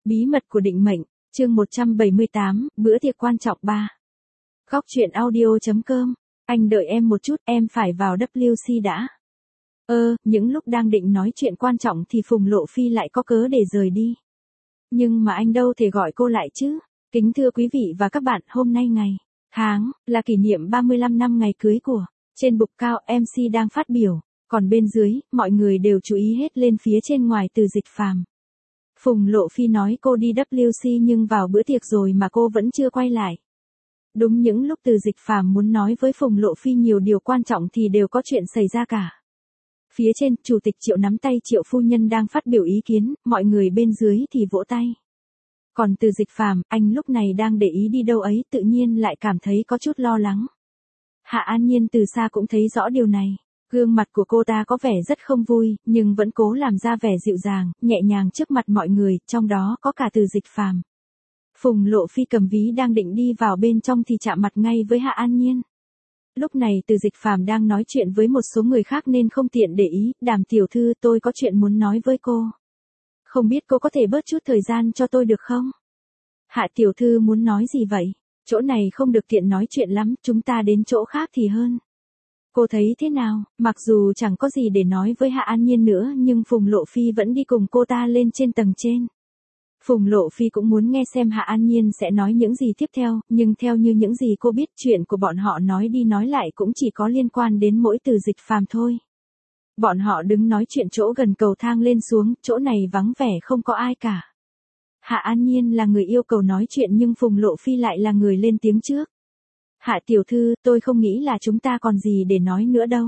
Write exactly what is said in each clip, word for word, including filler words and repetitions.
Bí mật của định mệnh, chương một trăm bảy mươi tám, bữa tiệc quan trọng ba. Góc truyện audio chấm com, anh đợi em một chút, em phải vào W C đã. Ơ, những lúc đang định nói chuyện quan trọng thì Phùng Lộ Phi lại có cớ để rời đi. Nhưng mà anh đâu thể gọi cô lại chứ. Kính thưa quý vị và các bạn, hôm nay ngày, tháng, là kỷ niệm ba mươi lăm năm ngày cưới của. Trên bục cao, em xê đang phát biểu, còn bên dưới, mọi người đều chú ý hết lên phía trên ngoài Từ Dịch Phàm. Phùng Lộ Phi nói cô đi W C nhưng vào bữa tiệc rồi mà cô vẫn chưa quay lại. Đúng những lúc Từ Dịch Phàm muốn nói với Phùng Lộ Phi nhiều điều quan trọng thì đều có chuyện xảy ra cả. Phía trên, Chủ tịch Triệu nắm tay Triệu phu nhân đang phát biểu ý kiến, mọi người bên dưới thì vỗ tay. Còn Từ Dịch Phàm, anh lúc này đang để ý đi đâu ấy, tự nhiên lại cảm thấy có chút lo lắng. Hạ An Nhiên từ xa cũng thấy rõ điều này. Gương mặt của cô ta có vẻ rất không vui, nhưng vẫn cố làm ra vẻ dịu dàng, nhẹ nhàng trước mặt mọi người, trong đó có cả Từ Dịch Phàm. Phùng Lộ Phi cầm ví đang định đi vào bên trong thì chạm mặt ngay với Hạ An Nhiên. Lúc này Từ Dịch Phàm đang nói chuyện với một số người khác nên không tiện để ý. Đàm tiểu thư, tôi có chuyện muốn nói với cô. Không biết cô có thể bớt chút thời gian cho tôi được không? Hạ tiểu thư muốn nói gì vậy? Chỗ này không được tiện nói chuyện lắm, chúng ta đến chỗ khác thì hơn. Cô thấy thế nào? Mặc dù chẳng có gì để nói với Hạ An Nhiên nữa nhưng Phùng Lộ Phi vẫn đi cùng cô ta lên trên tầng trên. Phùng Lộ Phi cũng muốn nghe xem Hạ An Nhiên sẽ nói những gì tiếp theo, nhưng theo như những gì cô biết, chuyện của bọn họ nói đi nói lại cũng chỉ có liên quan đến mỗi Từ Dịch Phàm thôi. Bọn họ đứng nói chuyện chỗ gần cầu thang lên xuống, chỗ này vắng vẻ không có ai cả. Hạ An Nhiên là người yêu cầu nói chuyện nhưng Phùng Lộ Phi lại là người lên tiếng trước. Hạ tiểu thư, tôi không nghĩ là chúng ta còn gì để nói nữa đâu.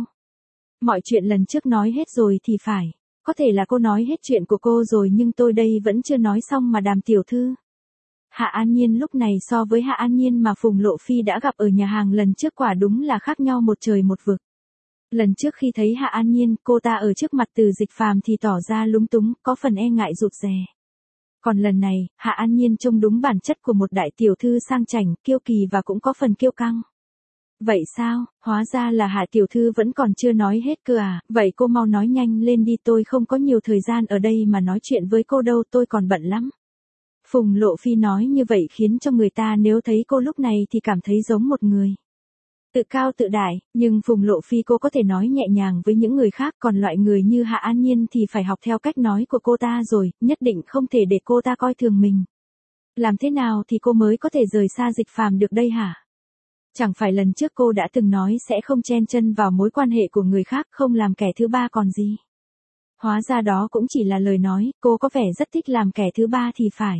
Mọi chuyện lần trước nói hết rồi thì phải. Có thể là cô nói hết chuyện của cô rồi nhưng tôi đây vẫn chưa nói xong mà Đàm tiểu thư. Hạ An Nhiên lúc này so với Hạ An Nhiên mà Phùng Lộ Phi đã gặp ở nhà hàng lần trước quả đúng là khác nhau một trời một vực. Lần trước khi thấy Hạ An Nhiên, cô ta ở trước mặt Từ Dịch Phàm thì tỏ ra lúng túng, có phần e ngại rụt rè. Còn lần này, Hạ An Nhiên trông đúng bản chất của một đại tiểu thư sang chảnh, kiêu kỳ và cũng có phần kiêu căng. Vậy sao, hóa ra là Hạ tiểu thư vẫn còn chưa nói hết cơ à, vậy cô mau nói nhanh lên đi, tôi không có nhiều thời gian ở đây mà nói chuyện với cô đâu, tôi còn bận lắm. Phùng Lộ Phi nói như vậy khiến cho người ta nếu thấy cô lúc này thì cảm thấy giống một người tự cao tự đại, nhưng Phùng Lộ Phi cô có thể nói nhẹ nhàng với những người khác, còn loại người như Hạ An Nhiên thì phải học theo cách nói của cô ta rồi, nhất định không thể để cô ta coi thường mình. Làm thế nào thì cô mới có thể rời xa Dịch Phàm được đây hả? Chẳng phải lần trước cô đã từng nói sẽ không chen chân vào mối quan hệ của người khác, không làm kẻ thứ ba còn gì. Hóa ra đó cũng chỉ là lời nói, cô có vẻ rất thích làm kẻ thứ ba thì phải.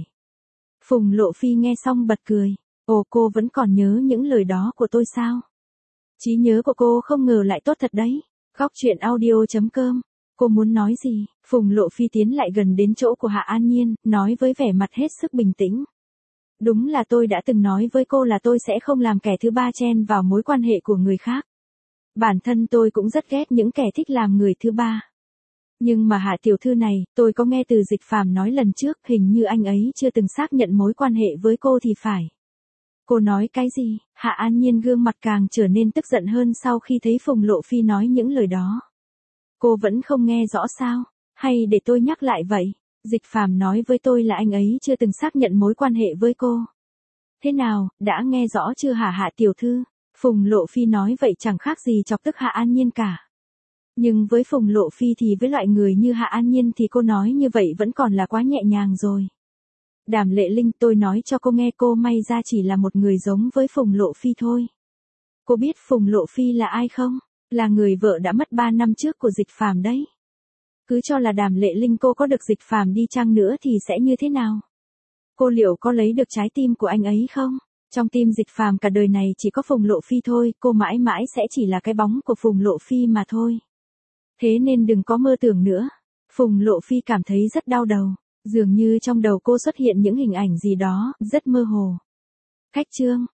Phùng Lộ Phi nghe xong bật cười. Ồ, cô vẫn còn nhớ những lời đó của tôi sao? Trí nhớ của cô không ngờ lại tốt thật đấy. Góc truyện audio chấm com. Cô muốn nói gì? Phùng Lộ Phi tiến lại gần đến chỗ của Hạ An Nhiên, nói với vẻ mặt hết sức bình tĩnh. Đúng là tôi đã từng nói với cô là tôi sẽ không làm kẻ thứ ba chen vào mối quan hệ của người khác. Bản thân tôi cũng rất ghét những kẻ thích làm người thứ ba. Nhưng mà Hạ tiểu thư này, tôi có nghe Từ Dịch Phàm nói lần trước, hình như anh ấy chưa từng xác nhận mối quan hệ với cô thì phải. Cô nói cái gì? Hạ An Nhiên gương mặt càng trở nên tức giận hơn sau khi thấy Phùng Lộ Phi nói những lời đó. Cô vẫn không nghe rõ sao? Hay để tôi nhắc lại vậy? Dịch Phàm nói với tôi là anh ấy chưa từng xác nhận mối quan hệ với cô. Thế nào, đã nghe rõ chưa hả Hạ tiểu thư? Phùng Lộ Phi nói vậy chẳng khác gì chọc tức Hạ An Nhiên cả. Nhưng với Phùng Lộ Phi thì với loại người như Hạ An Nhiên thì cô nói như vậy vẫn còn là quá nhẹ nhàng rồi. Đàm Lệ Linh, tôi nói cho cô nghe, cô may ra chỉ là một người giống với Phùng Lộ Phi thôi. Cô biết Phùng Lộ Phi là ai không? Là người vợ đã mất ba năm trước của Dịch Phàm đấy. Cứ cho là Đàm Lệ Linh cô có được Dịch Phàm đi chăng nữa thì sẽ như thế nào? Cô liệu có lấy được trái tim của anh ấy không? Trong tim Dịch Phàm cả đời này chỉ có Phùng Lộ Phi thôi, cô mãi mãi sẽ chỉ là cái bóng của Phùng Lộ Phi mà thôi. Thế nên đừng có mơ tưởng nữa. Phùng Lộ Phi cảm thấy rất đau đầu. Dường như trong đầu cô xuất hiện những hình ảnh gì đó, rất mơ hồ. Khách trương,